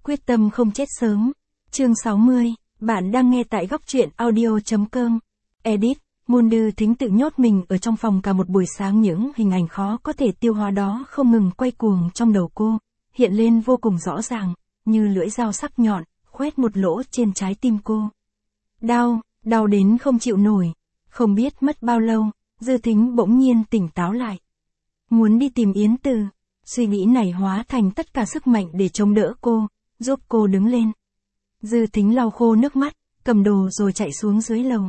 Quyết tâm không chết sớm. Chương 60, bạn đang nghe tại góc truyện audio.com. Edit, Mundu Thính tự nhốt mình ở trong phòng cả một buổi sáng, những hình ảnh khó có thể tiêu hóa đó không ngừng quay cuồng trong đầu cô, hiện lên vô cùng rõ ràng, như lưỡi dao sắc nhọn, khoét một lỗ trên trái tim cô. Đau, đau đến không chịu nổi. Không biết mất bao lâu, Dư Thính bỗng nhiên tỉnh táo lại. Muốn đi tìm Yến Từ. Suy nghĩ này hóa thành tất cả sức mạnh để chống đỡ cô, giúp cô đứng lên. Dư Thính lau khô nước mắt, cầm đồ rồi chạy xuống dưới lầu.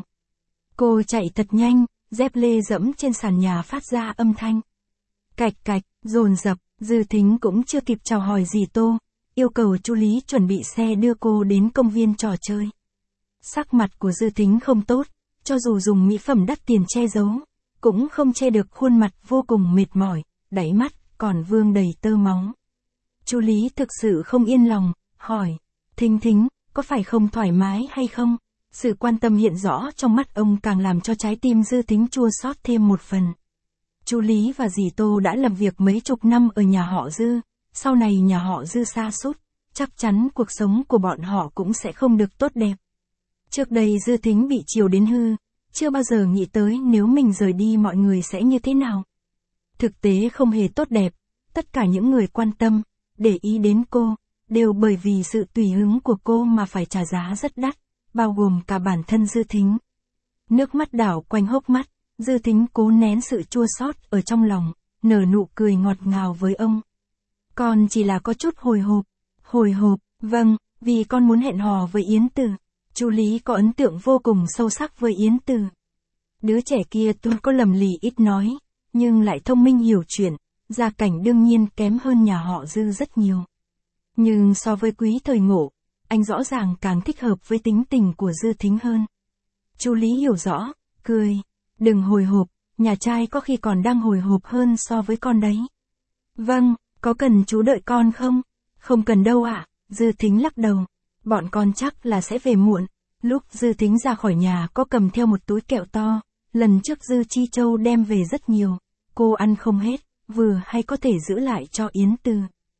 Cô chạy thật nhanh, dép lê dẫm trên sàn nhà phát ra âm thanh. Cạch cạch, dồn dập, Dư Thính cũng chưa kịp chào hỏi gì Tô, yêu cầu Chu Lý chuẩn bị xe đưa cô đến công viên trò chơi. Sắc mặt của Dư Thính không tốt, cho dù dùng mỹ phẩm đắt tiền che giấu, cũng không che được khuôn mặt vô cùng mệt mỏi, đáy mắt còn vương đầy tơ máu. Chu Lý thực sự không yên lòng, hỏi, Thính Thính, có phải không thoải mái hay không? Sự quan tâm hiện rõ trong mắt ông càng làm cho trái tim Dư Thính chua xót thêm một phần. Chu Lý và dì Tô đã làm việc mấy chục năm ở nhà họ Dư, sau này nhà họ Dư sa sút, chắc chắn cuộc sống của bọn họ cũng sẽ không được tốt đẹp. Trước đây Dư Thính bị chiều đến hư, chưa bao giờ nghĩ tới nếu mình rời đi mọi người sẽ như thế nào. Thực tế không hề tốt đẹp, tất cả những người quan tâm, để ý đến cô, đều bởi vì sự tùy hứng của cô mà phải trả giá rất đắt, bao gồm cả bản thân Dư Thính. Nước mắt đảo quanh hốc mắt, Dư Thính cố nén sự chua xót ở trong lòng, nở nụ cười ngọt ngào với ông. Con chỉ là có chút hồi hộp, vâng, vì con muốn hẹn hò với Yến Từ. Chu Lý có ấn tượng vô cùng sâu sắc với Yến Từ. Đứa trẻ kia tuy có lầm lì ít nói, nhưng lại thông minh hiểu chuyện, gia cảnh đương nhiên kém hơn nhà họ Dư rất nhiều. Nhưng so với Quý Thời Ngộ, anh rõ ràng càng thích hợp với tính tình của Dư Thính hơn. Chu Lý hiểu rõ, cười, đừng hồi hộp, nhà trai có khi còn đang hồi hộp hơn so với con đấy. Vâng, có cần chú đợi con không? Không cần đâu ạ, Dư Thính lắc đầu, bọn con chắc là sẽ về muộn. Lúc Dư Thính ra khỏi nhà có cầm theo một túi kẹo to, lần trước Dư Chi Châu đem về rất nhiều, cô ăn không hết, vừa hay có thể giữ lại cho Yến Từ.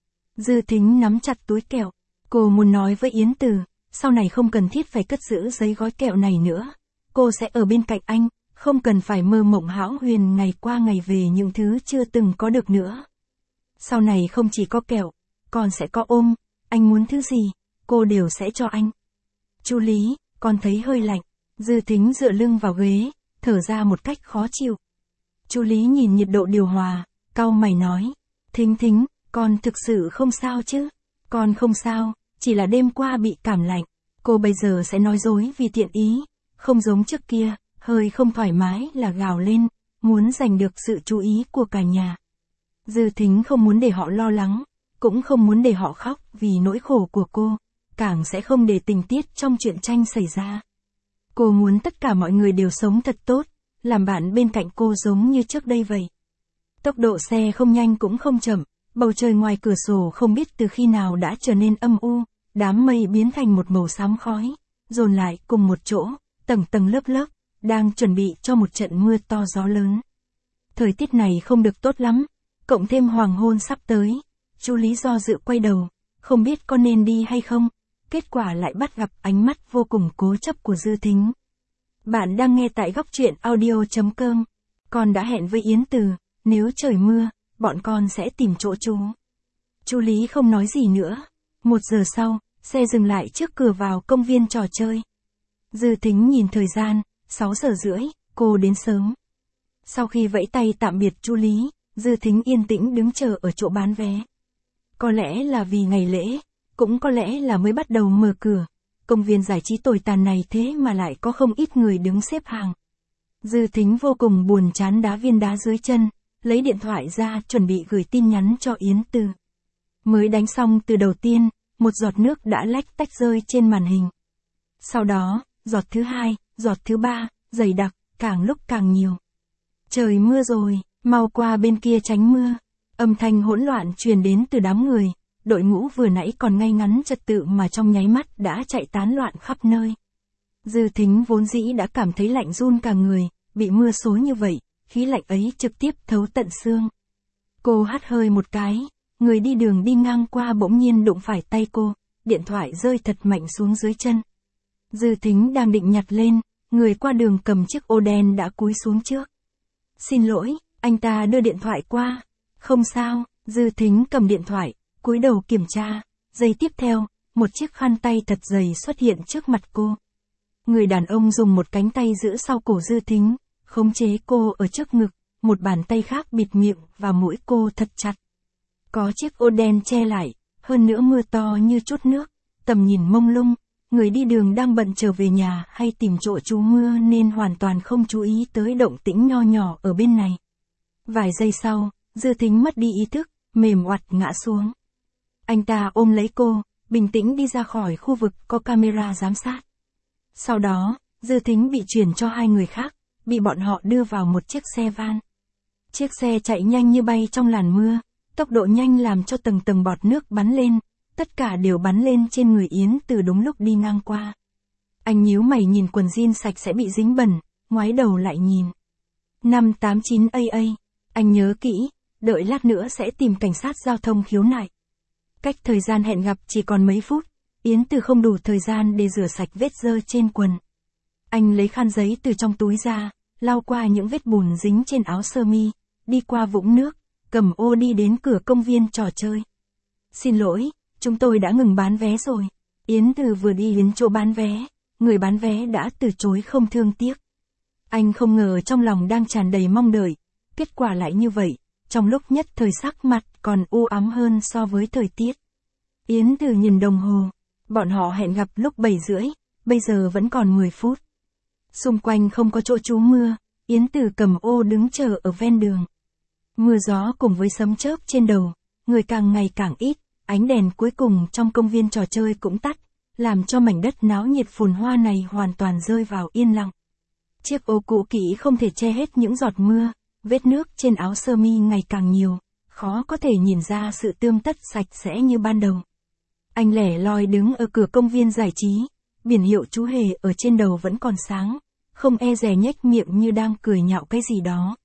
Dư Thính nắm chặt túi kẹo, cô muốn nói với Yến Từ, sau này không cần thiết phải cất giữ giấy gói kẹo này nữa, cô sẽ ở bên cạnh anh, không cần phải mơ mộng hão huyền ngày qua ngày về những thứ chưa từng có được nữa. Sau này không chỉ có kẹo, còn sẽ có ôm, anh muốn thứ gì, cô đều sẽ cho anh. Chu Lý, con thấy hơi lạnh. Dư Thính dựa lưng vào ghế, thở ra một cách khó chịu. Chu Lý nhìn nhiệt độ điều hòa, cau mày nói, Thính Thính, con thực sự không sao chứ? Con không sao, chỉ là đêm qua bị cảm lạnh. Cô bây giờ sẽ nói dối vì tiện ý, không giống trước kia, hơi không thoải mái là gào lên, muốn giành được sự chú ý của cả nhà. Dư Thính không muốn để họ lo lắng, cũng không muốn để họ khóc vì nỗi khổ của cô, càng sẽ không để tình tiết trong truyện tranh xảy ra. Cô muốn tất cả mọi người đều sống thật tốt, làm bạn bên cạnh cô giống như trước đây vậy. Tốc độ xe không nhanh cũng không chậm, bầu trời ngoài cửa sổ không biết từ khi nào đã trở nên âm u, đám mây biến thành một màu xám khói, dồn lại cùng một chỗ, tầng tầng lớp lớp, đang chuẩn bị cho một trận mưa to gió lớn. Thời tiết này không được tốt lắm, cộng thêm hoàng hôn sắp tới, Chu Lý do dự quay đầu, không biết có nên đi hay không, kết quả lại bắt gặp ánh mắt vô cùng cố chấp của Dư Thính. Bạn đang nghe tại góc truyện audio.com. Con đã hẹn với Yến Từ, nếu trời mưa, bọn con sẽ tìm chỗ trú. Chu Lý không nói gì nữa. 1 giờ sau, xe dừng lại trước cửa vào công viên trò chơi. Dư Thính nhìn thời gian, 6 giờ rưỡi, cô đến sớm. Sau khi vẫy tay tạm biệt Chu Lý, Dư Thính yên tĩnh đứng chờ ở chỗ bán vé. Có lẽ là vì ngày lễ, cũng có lẽ là mới bắt đầu mở cửa, công viên giải trí tồi tàn này thế mà lại có không ít người đứng xếp hàng. Dư Thính vô cùng buồn chán đá viên đá dưới chân, lấy điện thoại ra chuẩn bị gửi tin nhắn cho Yến Từ. Mới đánh xong từ đầu tiên, một giọt nước đã lách tách rơi trên màn hình. Sau đó, giọt thứ 2, giọt thứ 3, dày đặc, càng lúc càng nhiều. Trời mưa rồi, mau qua bên kia tránh mưa. Âm thanh hỗn loạn truyền đến từ đám người, đội ngũ vừa nãy còn ngay ngắn trật tự mà trong nháy mắt đã chạy tán loạn khắp nơi. Dư Thính vốn dĩ đã cảm thấy lạnh run cả người, bị mưa xối như vậy, khí lạnh ấy trực tiếp thấu tận xương. Cô hắt hơi một cái, người đi đường đi ngang qua bỗng nhiên đụng phải tay cô, điện thoại rơi thật mạnh xuống dưới chân. Dư Thính đang định nhặt lên, người qua đường cầm chiếc ô đen đã cúi xuống trước. Xin lỗi, anh ta đưa điện thoại qua. Không sao, Dư Thính cầm điện thoại, cúi đầu kiểm tra. Giây tiếp theo, một chiếc khăn tay thật dày xuất hiện trước mặt cô. Người đàn ông dùng một cánh tay giữ sau cổ Dư Thính, khống chế cô ở trước ngực, một bàn tay khác bịt miệng và mũi cô thật chặt. Có chiếc ô đen che lại, hơn nữa mưa to như chút nước, tầm nhìn mông lung, người đi đường đang bận trở về nhà hay tìm chỗ trú mưa nên hoàn toàn không chú ý tới động tĩnh nho nhỏ ở bên này. Vài giây sau, Dư Thính mất đi ý thức, mềm oặt ngã xuống. Anh ta ôm lấy cô, bình tĩnh đi ra khỏi khu vực có camera giám sát. Sau đó, Dư Thính bị chuyển cho hai người khác, bị bọn họ đưa vào một chiếc xe van. Chiếc xe chạy nhanh như bay trong làn mưa, tốc độ nhanh làm cho tầng tầng bọt nước bắn lên, tất cả đều bắn lên trên người Yến Từ đúng lúc đi ngang qua. Anh nhíu mày nhìn quần jean sạch sẽ bị dính bẩn, ngoái đầu lại nhìn. 589 AA, anh nhớ kỹ, đợi lát nữa sẽ tìm cảnh sát giao thông khiếu nại. Cách thời gian hẹn gặp chỉ còn mấy phút, Yến Từ không đủ thời gian để rửa sạch vết dơ trên quần. Anh lấy khăn giấy từ trong túi ra, lau qua những vết bùn dính trên áo sơ mi, đi qua vũng nước, cầm ô đi đến cửa công viên trò chơi. Xin lỗi, chúng tôi đã ngừng bán vé rồi. Yến Từ vừa đi đến chỗ bán vé, người bán vé đã từ chối không thương tiếc. Anh không ngờ trong lòng đang tràn đầy mong đợi, kết quả lại như vậy, trong lúc nhất thời sắc mặt còn u ám hơn so với thời tiết. Yến Từ nhìn đồng hồ, bọn họ hẹn gặp lúc 7:30, bây giờ vẫn còn 10 phút. Xung quanh không có chỗ trú mưa, Yến Từ cầm ô đứng chờ ở ven đường. Mưa gió cùng với sấm chớp trên đầu, người càng ngày càng ít, ánh đèn cuối cùng trong công viên trò chơi cũng tắt, làm cho mảnh đất náo nhiệt phồn hoa này hoàn toàn rơi vào yên lặng. Chiếc ô cũ kỹ không thể che hết những giọt mưa, vết nước trên áo sơ mi ngày càng nhiều, khó có thể nhìn ra sự tươm tất sạch sẽ như ban đầu. Anh lẻ loi đứng ở cửa công viên giải trí, biển hiệu chú hề ở trên đầu vẫn còn sáng, không e dè nhếch miệng như đang cười nhạo cái gì đó.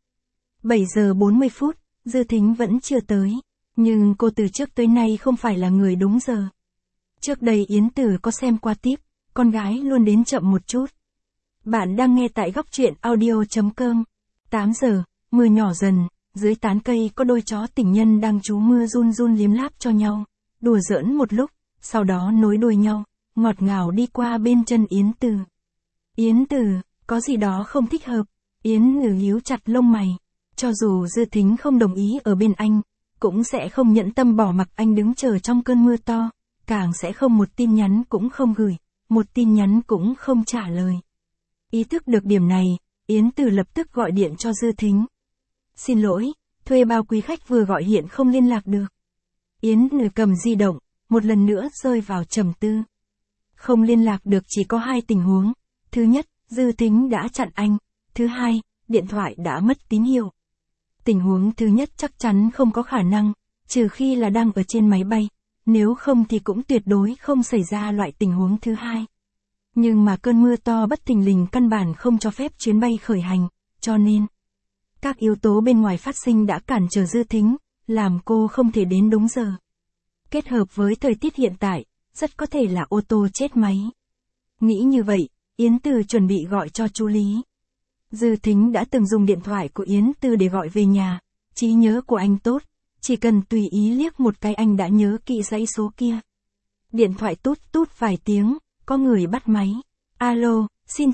7:40, Dư Thính vẫn chưa tới, nhưng cô từ trước tới nay không phải là người đúng giờ. Trước đây Yến Từ có xem qua tiếp, con gái luôn đến chậm một chút. Bạn đang nghe tại góc truyện audio.com. 8 giờ, mưa nhỏ dần, dưới tán cây có đôi chó tình nhân đang trú mưa run run liếm láp cho nhau, đùa giỡn một lúc, sau đó nối đuôi nhau, ngọt ngào đi qua bên chân Yến Từ. Yến Từ, có gì đó không thích hợp, Yến Từ nhíu chặt lông mày, cho dù Dư Thính không đồng ý ở bên anh, cũng sẽ không nhẫn tâm bỏ mặc anh đứng chờ trong cơn mưa to, càng sẽ không một tin nhắn cũng không gửi, một tin nhắn cũng không trả lời. Ý thức được điểm này, Yến Từ lập tức gọi điện cho Dư Thính. Xin lỗi, thuê bao quý khách vừa gọi hiện không liên lạc được. Yến Từ cầm di động, một lần nữa rơi vào trầm tư. Không liên lạc được chỉ có hai tình huống. Thứ nhất, Dư Thính đã chặn anh. Thứ hai, điện thoại đã mất tín hiệu. Tình huống thứ nhất chắc chắn không có khả năng, trừ khi là đang ở trên máy bay, nếu không thì cũng tuyệt đối không xảy ra loại tình huống thứ hai. Nhưng mà cơn mưa to bất thình lình căn bản không cho phép chuyến bay khởi hành, cho nên các yếu tố bên ngoài phát sinh đã cản trở Dư Thính, làm cô không thể đến đúng giờ. Kết hợp với thời tiết hiện tại, rất có thể là ô tô chết máy. Nghĩ như vậy, Yến Từ chuẩn bị gọi cho chú Lý. Dư Thính đã từng dùng điện thoại của Yến Từ để gọi về nhà, trí nhớ của anh tốt, chỉ cần tùy ý liếc một cái anh đã nhớ kỹ dãy số kia. Điện thoại tút tút vài tiếng, có người bắt máy. Alo,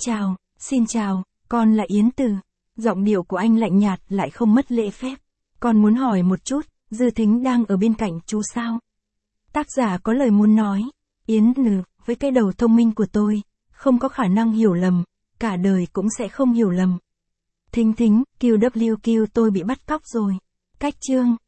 xin chào, con là Yến Từ. Giọng điệu của anh lạnh nhạt lại không mất lễ phép. Con muốn hỏi một chút, Dư Thính đang ở bên cạnh chú sao? Tác giả có lời muốn nói. Yến Từ, với cái đầu thông minh của tôi, không có khả năng hiểu lầm, cả đời cũng sẽ không hiểu lầm. Thính, QWQ tôi bị bắt cóc rồi. Cách chương.